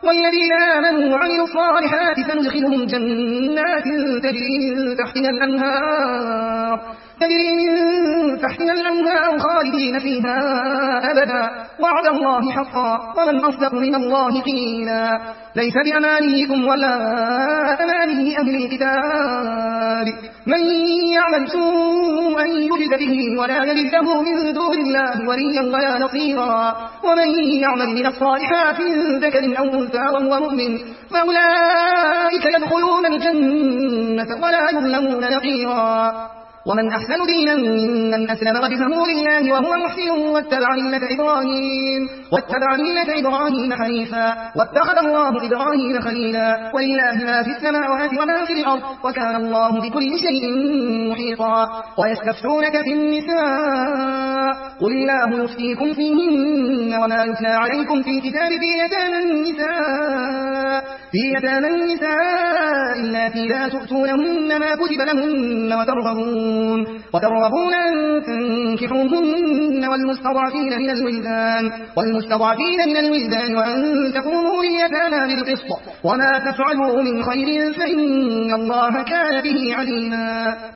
والذين آمنوا وعملوا الصالحات سندخلهم جنات تجري من تحتها الأنهار خالدين فيها أبدا وعد الله حقا ومن أصدق من الله قيلا ليس بأمانيكم ولا أماني أهل الكتاب من يعمل سوءا يجد به ولا يجد له من دون الله وليا ولا نصيرا ومن يعمل من الصالحات من ذكر أو أنثى وهو مؤمن فأولئك يدخلون الجنة ولا يظلمون نقيرا ومن أحسن دينا ممن أسلم وجهه لله وهو محسن واتبع ملة إبراهيم حنيفا واتخذ الله إبراهيم خليلا ولله ما في السماوات وما في الأرض وكان الله بكل شيء محيطا ويستفتونك في النساء قل الله يفتيكم فيهن وما يتلى عليكم في الكتاب في يتامى النساء اللاتي لا تؤتونهن ما كتب لهن وترغبون أن تنكحوهن والمستضعفين من الولدان وأن تقوموا لليتامى بالقسط وما تفعلوا من خير فإن الله كان به عليما